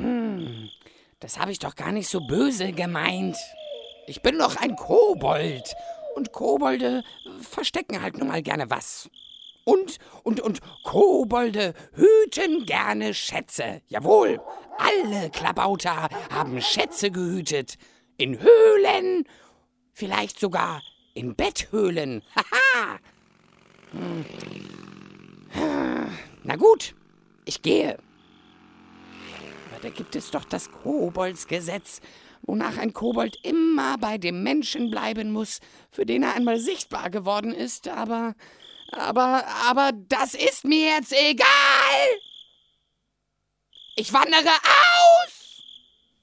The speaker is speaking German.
Das habe ich doch gar nicht so böse gemeint. Ich bin doch ein Kobold. Und Kobolde verstecken halt nun mal gerne was. Und Kobolde hüten gerne Schätze. Jawohl, alle Klabauter haben Schätze gehütet. In Höhlen, vielleicht sogar in Betthöhlen. Haha. Na gut, ich gehe. Aber da gibt es doch das Koboldsgesetz, wonach ein Kobold immer bei dem Menschen bleiben muss, für den er einmal sichtbar geworden ist. Aber das ist mir jetzt egal. Ich wandere aus!